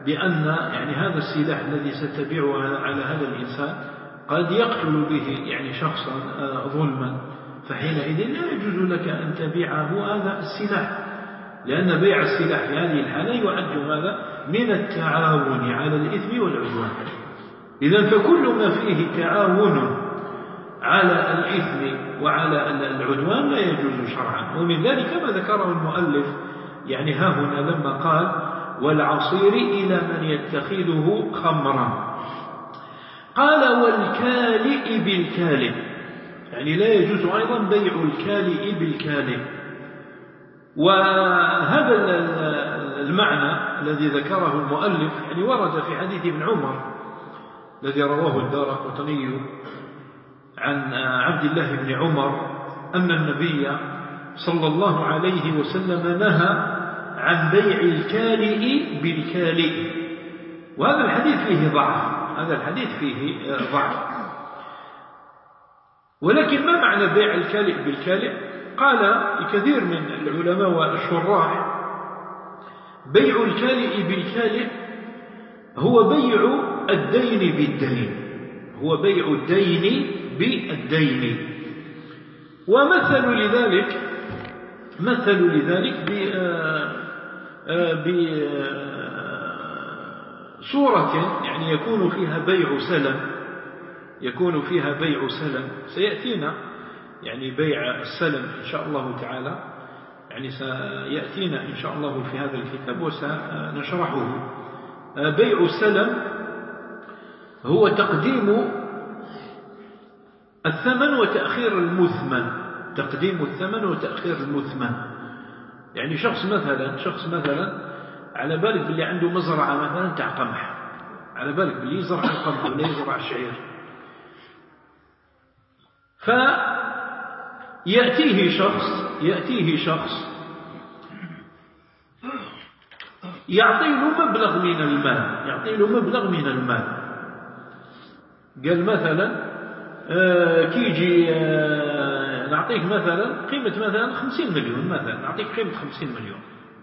بأن يعني هذا السلاح الذي ستبيعه على هذا الإنسان قد يقتل به يعني شخصا ظلما، فحينئذ لا يجوز لك أن تبيعه هذا السلاح، لأن بيع السلاح في هذه الحالة يعد ماذا؟ من التعاون على الإثم والعدوان. إذن فكل ما فيه تعاون على الإثم وعلى العدوان لا يجوز شرعا. ومن ذلك ما ذكره المؤلف يعني ها هنا لما قال والعصير إلى من يتخذه خمرا، قال والكالئ بالكالئ، يعني لا يجوز أيضا بيع الكالئ بالكالئ. وهذا المعنى الذي ذكره المؤلف يعني ورد في حديث ابن عمر الذي رواه الدارقطني عن عبد الله بن عمر أن النبي صلى الله عليه وسلم نهى عن بيع الكالئ بالكالئ. وهذا الحديث فيه ضعف، هذا الحديث فيه ضعف. ولكن ما معنى بيع الكالئ بالكالئ؟ قال الكثير من العلماء والشراح بيع الكالئ بالكالئ هو بيع الدين بالدين، هو بيع الدين بالدين. ومثل لذلك مثل لذلك بصورة يعني يكون فيها بيع سلم، يكون فيها بيع سلم. سيأتينا يعني بيع السلم إن شاء الله تعالى، يعني سيأتينا إن شاء الله في هذا الكتاب وسنشرحه. بيع السلم هو تقديم الثمن وتأخير المثمن، تقديم الثمن وتأخير المثمن. يعني شخص مثلا شخص مثلا على بالك باللي عنده مزرعة مثلا تاع قمح، على بالك باللي يزرع القمح ولا يزرع الشعير، فيأتيه شخص يأتيه شخص يعطي له مبلغ من المال، يعطي له مبلغ من المال. قال مثلا آه كيجي آه نعطيك مثلا قيمة مثلا خمسين مليون، مثلا نعطيك قيمة خمسين مليون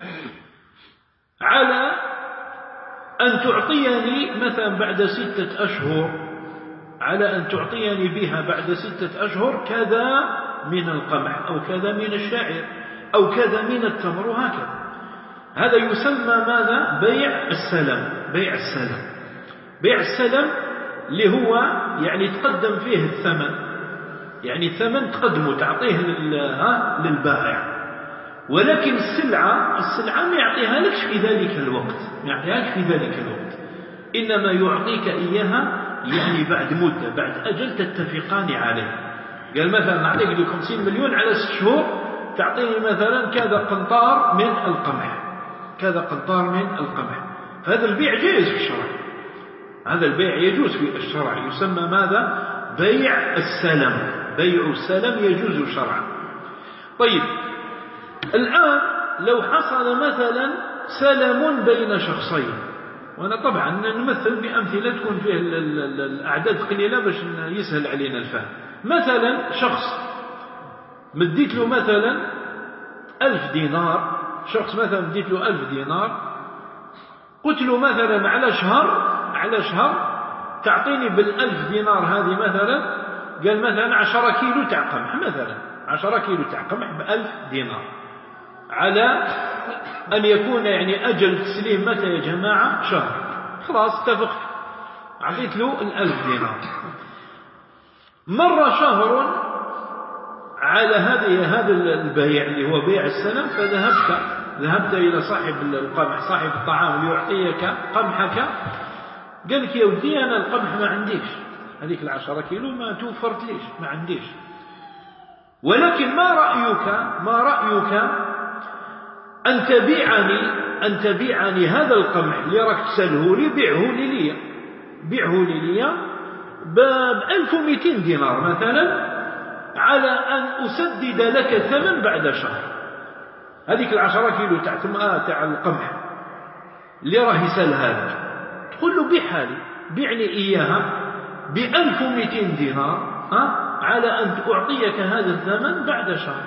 على أن تعطيني مثلا بعد ستة أشهر، على أن تعطيني بها بعد ستة أشهر كذا من القمح أو كذا من الشعير أو كذا من التمر وهكذا. هذا يسمى ماذا؟ بيع السلم. بيع السلم بيع السلم اللي هو يعني تقدم فيه الثمن، يعني الثمن تقدمه تعطيه للبائع، ولكن السلعة السلعة ما يعطيها لكش في ذلك الوقت، ما يعطيها لك في ذلك الوقت، إنما يعطيك إياها يعني بعد مدة، بعد أجل تتفقان عليه. قال مثلا نعطيك لي خمسين مليون على ست شهور تعطيني مثلا كذا قنطار من القمح، كذا قنطار من القمح. هذا البيع جائز في الشرع، هذا البيع يجوز في الشرع، يسمى ماذا؟ بيع السلم. بيع السلم يجوز شرعا. طيب الآن لو حصل مثلا سلم بين شخصين، وأنا طبعا نمثل بأمثلة تكون فيه الأعداد قليلة باش يسهل علينا الفهم. مثلا شخص مديت له مثلا ألف دينار، شخص مثلا مديت له ألف دينار، قلت له مثلا على شهر على شهر تعطيني بالألف دينار هذه مثلا، قال مثلا عشرة كيلو تاع قمح، مثلا عشرة كيلو تاع قمح بألف دينار، على أن يكون يعني أجل تسليم متى يا جماعة؟ شهر. خلاص اتفقت، أعطيت له الألف دينار. مر شهر على هذه هذا البيع اللي هو بيع السلم، فذهبت ذهبت إلى صاحب القمح صاحب الطعام ليعطيك قمحك، قال لك يا ودي أنا القمح ما عنديش، هذيك العشرة كيلو ما توفرت ليش، ما عنديش. ولكن ما رأيك ما رأيك أن تبيعني أن تبيعني هذا القمح اللي راك تسله لي، بيعه لي لي بيعه لي لي بألف ومئتين دينار مثلا، على أن أسدد لك الثمن بعد شهر. هذيك العشرة كيلو تاع تاع القمح اللي راه يسال هذا، تقول له بحالي بيعني إياها بألف ومئتين دينار ها على أن أعطيك هذا الثمن بعد شهر.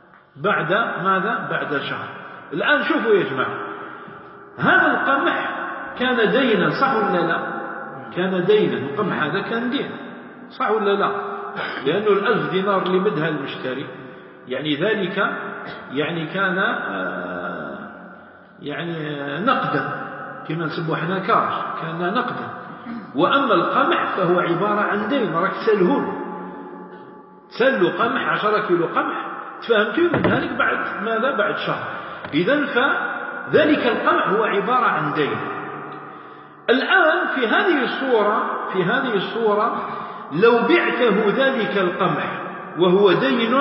بعد ماذا؟ بعد شهر. الآن شوفوا يا جماعة، هذا القمح كان دينا صح ولا لا؟ كان دينا، القمح هذا كان دين صح ولا لا؟ لأنه الألف دينار اللي مدها المشتري يعني ذلك يعني كان يعني نقدا كما نسموه احنا كاش، كان نقدا. وأما القمح فهو عبارة عن دين، راك تسلهون تسلوا قمح عشرة كيلو قمح تفهمتوا من ذلك بعد ماذا؟ بعد شهر. إذن فذلك القمح هو عبارة عن دين. الآن في هذه الصورة في هذه الصورة لو بعته ذلك القمح وهو دين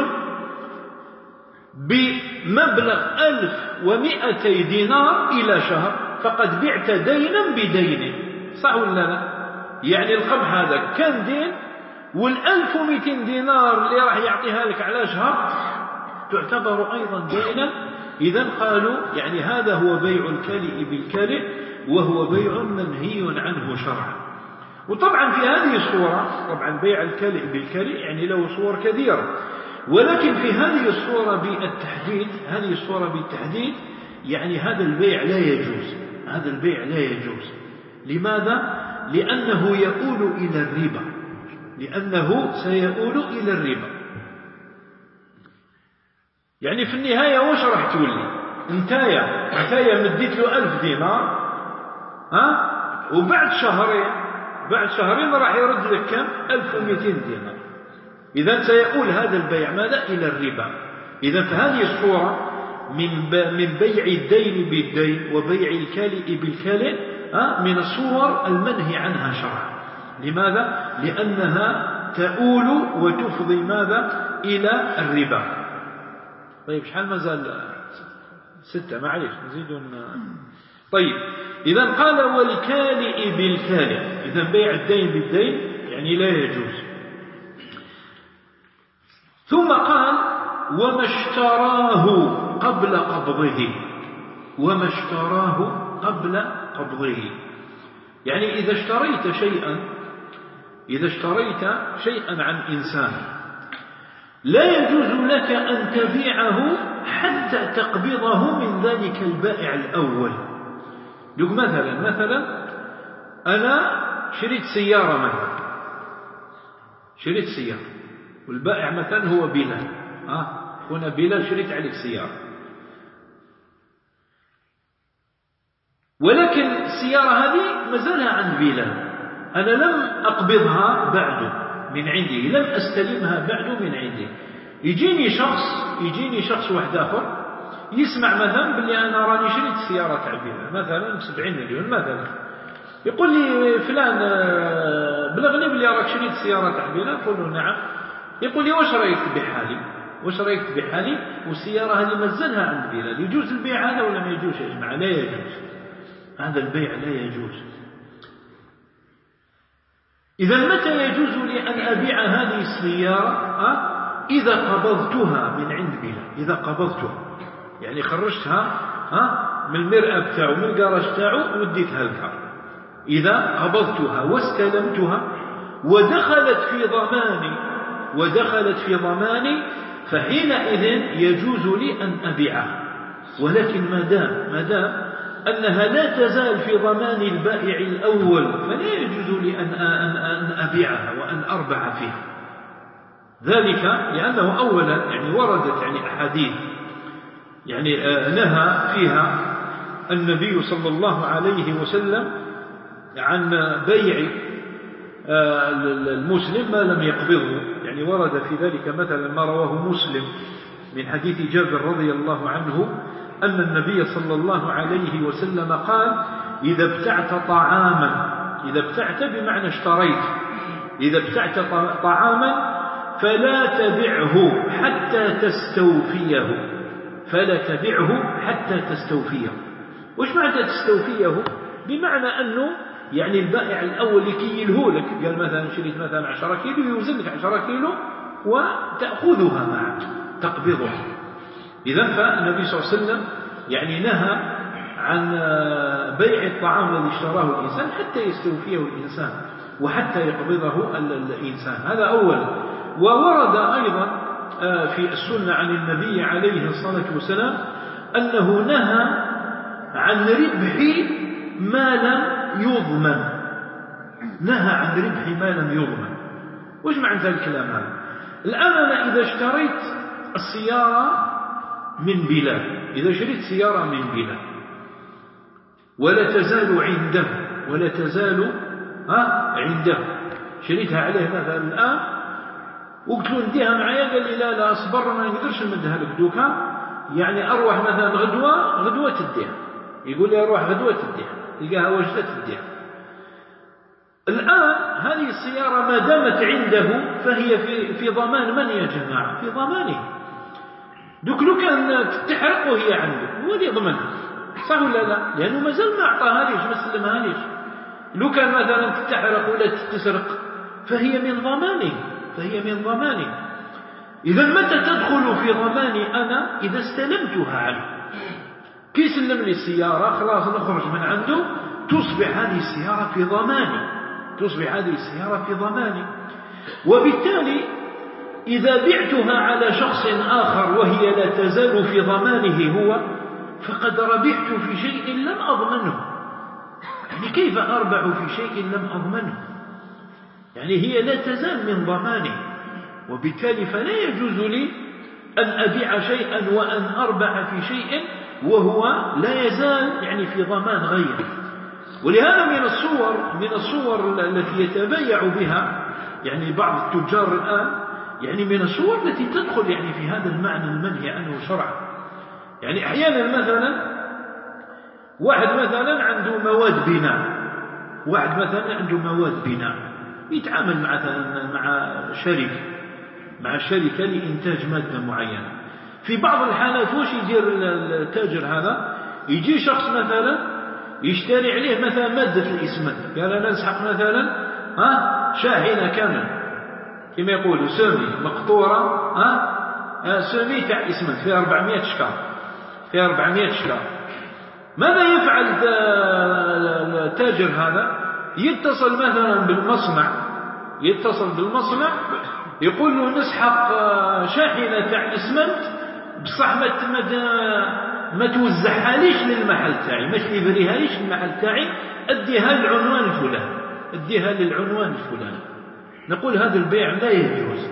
بمبلغ ألف ومئتي دينار إلى شهر فقد بعت دينا بدين صح ولا لا؟ يعني القمح هذا كان دين والألف ومئتين دينار اللي راح يعطيها لك على شهر تعتبر أيضا دينا. إذن قالوا يعني هذا هو بيع الكلئ بالكلئ وهو بيع منهي عنه شرعا. وطبعا في هذه الصورة طبعا بيع الكلئ بالكلئ يعني له صور كثيرة، ولكن في هذه الصورة بالتحديد هذه الصورة بالتحديد يعني هذا البيع لا يجوز، هذا البيع لا يجوز. لماذا؟ لأنه يؤول إلى الربا، لأنه سيؤول إلى الربا. يعني في النهاية وش راح تولي؟ انتايا انتايا مديت له ألف دينار ها وبعد شهرين بعد شهرين راح يرد لك كم؟ ألف ومئتين دينار. إذا سيؤول هذا البيع ماذا؟ إلى الربا. إذا فهذه الصورة من من بيع الدين بالدين وبيع الكالئ بالكالئ من الصور المنهي عنها شرعا. لماذا؟ لأنها تؤول وتفضي ماذا؟ إلى الربا. طيب شحال مازال؟ ستة معليش نزيدون. طيب إذا قال والكالئ بالكالئ، إذا بيع الدين بالدين يعني لا يجوز. ثم قال وما اشتراه قبل قبضه، وما اشتراه قبل قبضه يعني إذا اشتريت شيئا إذا اشتريت شيئا عن إنسان لا يجوز لك أن تبيعه حتى تقبضه من ذلك البائع الأول. يقول مثلا مثلا أنا شريت سيارة مثلا شريت سيارة والبائع مثلا هو بلال آه هنا بلال شريت عليك سيارة، ولكن السيارة هذه مازالها عند بلال، أنا لم أقبضها بعد من عندي، لم أستلمها بعد من عندي. يجيني شخص يجيني شخص واحد آخر يسمع مثلا باللي أنا راني شريت سيارة تاع بلال مثلا سبعين مليون مثلا، يقول لي فلان بلغني باللي راك شريت سيارة تاع بلال، أقول له نعم. يقول لي واش رايك بحالي واش رايك بحالي والسيارة هذه مازالها عند بلال، يجوز البيع هذا ولا ما يجوز يا جماعة؟ لا يجوز، هذا البيع لا يجوز. إذا متى يجوز لي أن أبيع هذه السيارة؟ أه؟ إذا قبضتها من عند بلال، إذا قبضتها يعني خرجتها أه؟ من المرأة بتاعه من الجراج بتاعه وديتها لك، إذا قبضتها واستلمتها ودخلت في ضماني ودخلت في ضماني فحينئذ يجوز لي أن أبيعها. ولكن ما دام ما دام أنها لا تزال في ضمان البائع الأول فلا يجوز لي أن أن أبيعها وأن أربح فيها. ذلك لأنه أولا يعني وردت يعني أحاديث يعني نهى فيها النبي صلى الله عليه وسلم عن بيع المسلم ما لم يقبضه. يعني ورد في ذلك مثلا ما رواه مسلم من حديث جابر رضي الله عنه أن النبي صلى الله عليه وسلم قال إذا ابتعت طعاما إذا ابتعت بمعنى اشتريت إذا ابتعت طعاما فلا تبعه حتى تستوفيه فلا تبعه حتى تستوفيه. وش معنى تستوفيه؟ بمعنى أنه يعني البائع الأول يكيله لك، قال مثلا شريت مثلا عشرة كيلو يوزن لك عشرة كيلو وتأخذها معك تقبضها. إذا فالنبي صلى الله عليه وسلم يعني نهى عن بيع الطعام الذي اشتراه الإنسان حتى يستوفيه الإنسان وحتى يقبضه الإنسان، هذا أولا. وورد أيضا في السنة عن النبي عليه الصلاة والسلام أنه نهى عن ربح ما لم يضمن، نهى عن ربح ما لم يضمن. وش معنى ذا الكلام هذا؟ الآن أنا إذا اشتريت السيارة من بلاد، إذا شريت سيارة من بلاد ولا تزال عنده ولا تزال ها عنده، شريتها عليه مثلا الآن وقلت له نديها معايا، قال لي لا لا اصبر ما نقدرش نمدها لك دوكا، يعني أروح مثلا غدوة غدوة تديها، يقول لي أروح غدوة تديها، تلقاها وجدت تديها. الآن هذه السيارة ما دامت عنده فهي في في ضمان من يا جماعة؟ في ضمانه. دوك لو كان تحرق وهي عنده هو اللي يضمنها، صح ولا لا؟ لأنه ما زال ما أعطاها ليش، ما سلمها ليش. لو كان مثلا تحرق ولا تسرق فهي من ضمانه، فهي من ضمانه. إذا متى تدخل في ضماني أنا؟ إذا استلمتها عنه. كي سلم لي السيارة خلاص نخرج من عنده، تصبح هذه السيارة في ضماني، تصبح هذه السيارة في ضماني. وبالتالي إذا بعتها على شخص آخر وهي لا تزال في ضمانه هو، فقد ربحت في شيء لم أضمنه. يعني كيف أربح في شيء لم أضمنه؟ يعني هي لا تزال من ضمانه، وبالتالي فلا يجوز لي أن أبيع شيئا وأن أربح في شيء وهو لا يزال يعني في ضمان غيره. ولهذا من الصور من الصور التي يتبايع بها يعني بعض التجار الآن، يعني من الصور التي تدخل يعني في هذا المعنى المنهي عنه شرعا. يعني أحيانا مثلا واحد مثلا عنده مواد بناء، واحد مثلا عنده مواد بناء يتعامل مثلا مع شركة مع شركة لإنتاج مادة معينة. في بعض الحالات وش يدير التاجر هذا؟ يجي شخص مثلا يشتري عليه مثلا مادة الإسمنت، قال أنا نسحق مثلا ها شاحنة كاملة كما يقولوا سمي مقطورة ها سمي تاع إسمنت فيها أربعمائة شكار، فيها أربعمائة شكار. ماذا يفعل التاجر هذا؟ يتصل مثلا بالمصنع، يتصل بالمصنع يقول له نسحق شاحنة تاع إسمنت بصح ما ما توزعها ليش للمحل تاعي، مش يبريها ليش المحل تاعي، اديها للعنوان الفلاني، اديها للعنوان الفلاني. نقول هذا البيع لا يجوز،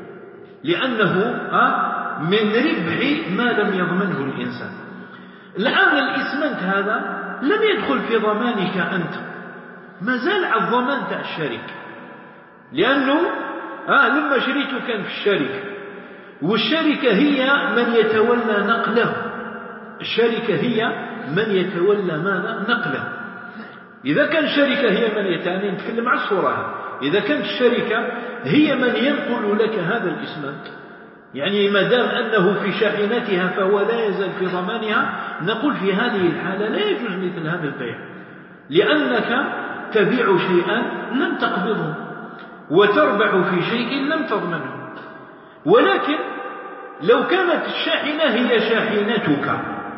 لأنه من ربح ما لم يضمنه الإنسان. الآن الإسمنت هذا لم يدخل في ضمانك أنت، ما زال على الضمان تاع الشركة، لأنه آه لما شريته كان في الشركة، والشركة هي من يتولى نقله، الشركة هي من يتولى ماذا؟ نقله. إذا كان الشركة هي من يتعني نتكلم على الصورة، إذا كانت الشركة هي من ينقل لك هذا الإسمنت، يعني ما دام أنه في شاحنتها فهو لا يزال في ضمانها، نقول في هذه الحالة لا يجوز مثل هذا البيع، لأنك تبيع شيئا لم تقبضه وتربح في شيء لم تضمنه. ولكن لو كانت الشاحنة هي شاحنتك،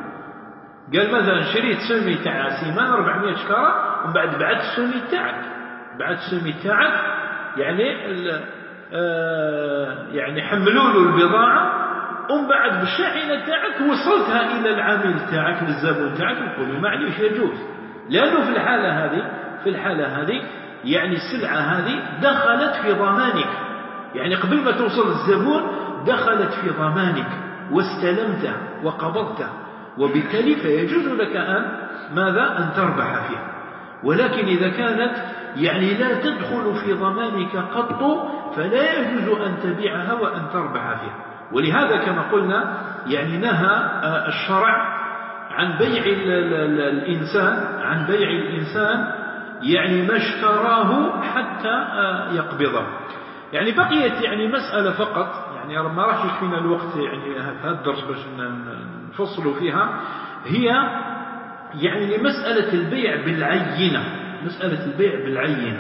قال مثلا شريت سمي تاع سيمان أربعمائة شكارة ومن بعد بعت السمي تاعك، بعت السمي تاعك يعني آه يعني حملوا له البضاعة ومن بعد بالشاحنة تاعك وصلتها إلى العامل تاعك للزبون تاعك، يقولوا معليش يجوز، لأنه في الحالة هذه في الحالة هذه يعني السلعة هذه دخلت في ضمانك، يعني قبل ما توصل الزبون دخلت في ضمانك واستلمته وقبضته، وبالتالي فيجوز لك أن ماذا؟ أن تربح فيها. ولكن إذا كانت يعني لا تدخل في ضمانك قط فلا يجوز أن تبيعها وأن تربح فيها. ولهذا كما قلنا يعني نهى الشرع عن بيع الإنسان عن بيع الإنسان يعني ما اشتراه حتى يقبضه. يعني بقيت يعني مسألة فقط، يعني ما راح يكفينا الوقت يعني هذا الدرس باش نفصلوا فيها، هي يعني مسألة البيع بالعينة، مسألة البيع بالعينة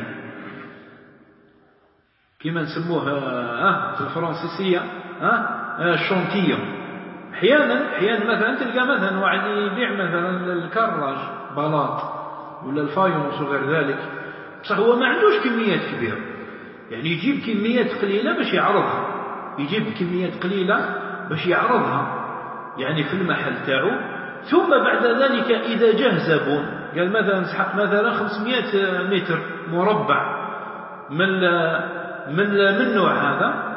كما نسموها اه في الفرنسيسية اه شونتيون. احيانا احيانا مثلا تلقى مثلا واحد يبيع مثلا الكراج بلاط ولا الفايونس وغير ذلك، بصح هو ما عندوش كميات كبيرة، يعني يجيب كميات قليلة باش يعرضها، يجيب كميات قليلة باش يعرضها يعني في المحل تاعو، ثم بعد ذلك إذا جه زبون قال مثلا نسحق مثلا خمسمائة متر مربع من من من نوع هذا،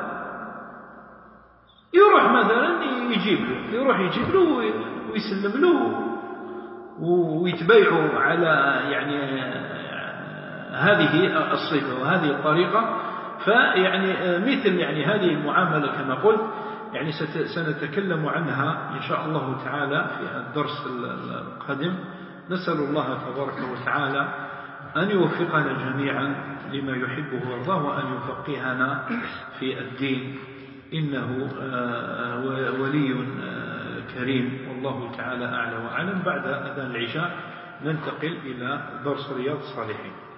يروح مثلا يجيب له يروح يجيب له ويسلم له ويتبايعوا على يعني هذه الصفة وهذه الطريقة. فيعني مثل يعني هذه المعاملة كما قلت يعني سنتكلم عنها إن شاء الله تعالى في الدرس القادم. نسأل الله تبارك وتعالى أن يوفقنا جميعا لما يحبه ويرضاه وأن يفقهنا في الدين، إنه ولي كريم والله تعالى أعلى وأعلم. بعد أذان العشاء ننتقل إلى درس رياض الصالحين.